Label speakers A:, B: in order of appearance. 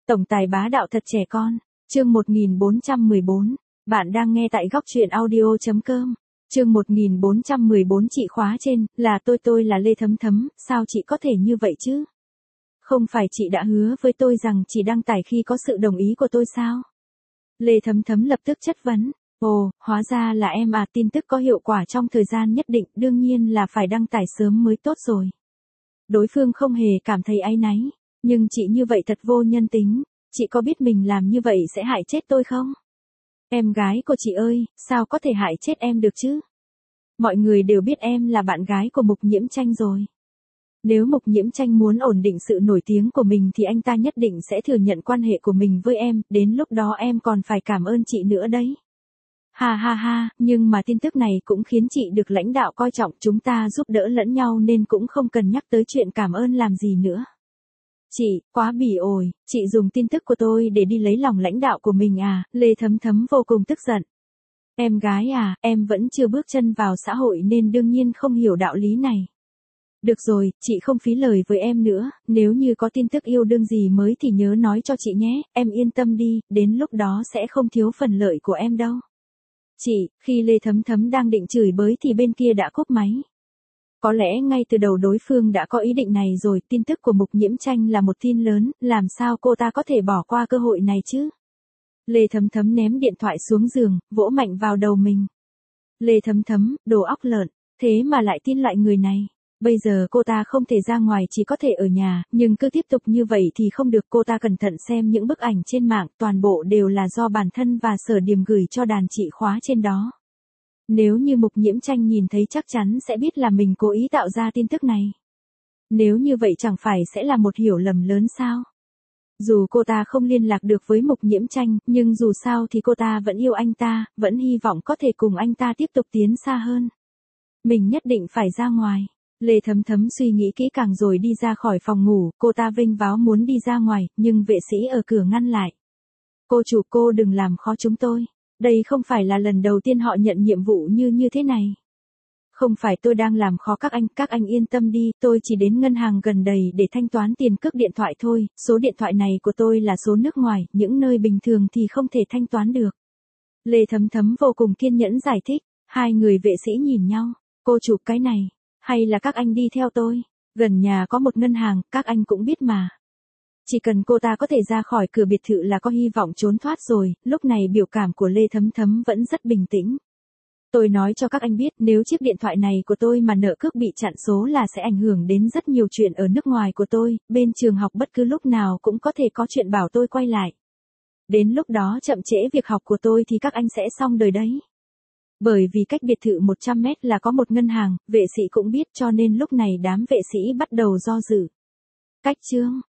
A: Tổng tài bá đạo thật trẻ con. Chương 1414. Bạn đang nghe tại góc truyện audio.com. Chương 1414 chị khóa trên, là tôi là Lê Thấm Thấm, sao chị có thể như vậy chứ? Không phải chị đã hứa với tôi rằng chỉ đăng tải khi có sự đồng ý của tôi sao? Lê Thấm Thấm lập tức chất vấn. Ồ, hóa ra là em à, tin tức có hiệu quả trong thời gian nhất định, đương nhiên là phải đăng tải sớm mới tốt rồi. Đối phương không hề cảm thấy áy náy, nhưng chị như vậy thật vô nhân tính, chị có biết mình làm như vậy sẽ hại chết tôi không? Em gái của chị ơi, sao có thể hại chết em được chứ? Mọi người đều biết em là bạn gái của Mục Nhiễm Tranh rồi. Nếu Mục Nhiễm Tranh muốn ổn định sự nổi tiếng của mình thì anh ta nhất định sẽ thừa nhận quan hệ của mình với em, đến lúc đó em còn phải cảm ơn chị nữa đấy. Ha ha ha, nhưng mà tin tức này cũng khiến chị được lãnh đạo coi trọng, chúng ta giúp đỡ lẫn nhau nên cũng không cần nhắc tới chuyện cảm ơn làm gì nữa. Chị, quá bỉ ổi, chị dùng tin tức của tôi để đi lấy lòng lãnh đạo của mình à? Lê Thấm Thấm vô cùng tức giận. Em gái à, em vẫn chưa bước chân vào xã hội nên đương nhiên không hiểu đạo lý này. Được rồi, chị không phí lời với em nữa, nếu như có tin tức yêu đương gì mới thì nhớ nói cho chị nhé, em yên tâm đi, đến lúc đó sẽ không thiếu phần lợi của em đâu. Chị, khi Lê Thấm Thấm đang định chửi bới thì bên kia đã cúp máy. Có lẽ ngay từ đầu đối phương đã có ý định này rồi, tin tức của Mục Nhiễm Tranh là một tin lớn, làm sao cô ta có thể bỏ qua cơ hội này chứ? Lê Thấm Thấm ném điện thoại xuống giường, vỗ mạnh vào đầu mình. Lê Thấm Thấm, đồ óc lợn, thế mà lại tin loại người này. Bây giờ cô ta không thể ra ngoài, chỉ có thể ở nhà, nhưng cứ tiếp tục như vậy thì không được. Cô ta cẩn thận xem những bức ảnh trên mạng, toàn bộ đều là do bản thân và Sở Điềm gửi cho đàn chị khóa trên đó. Nếu như Mục Nhiễm Tranh nhìn thấy chắc chắn sẽ biết là mình cố ý tạo ra tin tức này. Nếu như vậy chẳng phải sẽ là một hiểu lầm lớn sao? Dù cô ta không liên lạc được với Mục Nhiễm Tranh, nhưng dù sao thì cô ta vẫn yêu anh ta, vẫn hy vọng có thể cùng anh ta tiếp tục tiến xa hơn. Mình nhất định phải ra ngoài. Lê Thấm Thấm suy nghĩ kỹ càng rồi đi ra khỏi phòng ngủ, cô ta vênh váo muốn đi ra ngoài, nhưng vệ sĩ ở cửa ngăn lại. Cô chủ, cô đừng làm khó chúng tôi. Đây không phải là lần đầu tiên họ nhận nhiệm vụ như thế này. Không phải tôi đang làm khó các anh yên tâm đi, tôi chỉ đến ngân hàng gần đây để thanh toán tiền cước điện thoại thôi, số điện thoại này của tôi là số nước ngoài, những nơi bình thường thì không thể thanh toán được. Lê Thấm Thấm vô cùng kiên nhẫn giải thích, hai người vệ sĩ nhìn nhau, cô chủ cái này, hay là các anh đi theo tôi, gần nhà có một ngân hàng, các anh cũng biết mà. Chỉ cần cô ta có thể ra khỏi cửa biệt thự là có hy vọng trốn thoát rồi, lúc này biểu cảm của Lê Thấm Thấm vẫn rất bình tĩnh. Tôi nói cho các anh biết, nếu chiếc điện thoại này của tôi mà nợ cước bị chặn số là sẽ ảnh hưởng đến rất nhiều chuyện ở nước ngoài của tôi, bên trường học bất cứ lúc nào cũng có thể có chuyện bảo tôi quay lại. Đến lúc đó chậm trễ việc học của tôi thì các anh sẽ xong đời đấy. Bởi vì cách biệt thự 100 mét là có một ngân hàng, vệ sĩ cũng biết cho nên lúc này đám vệ sĩ bắt đầu do dự. Cách chương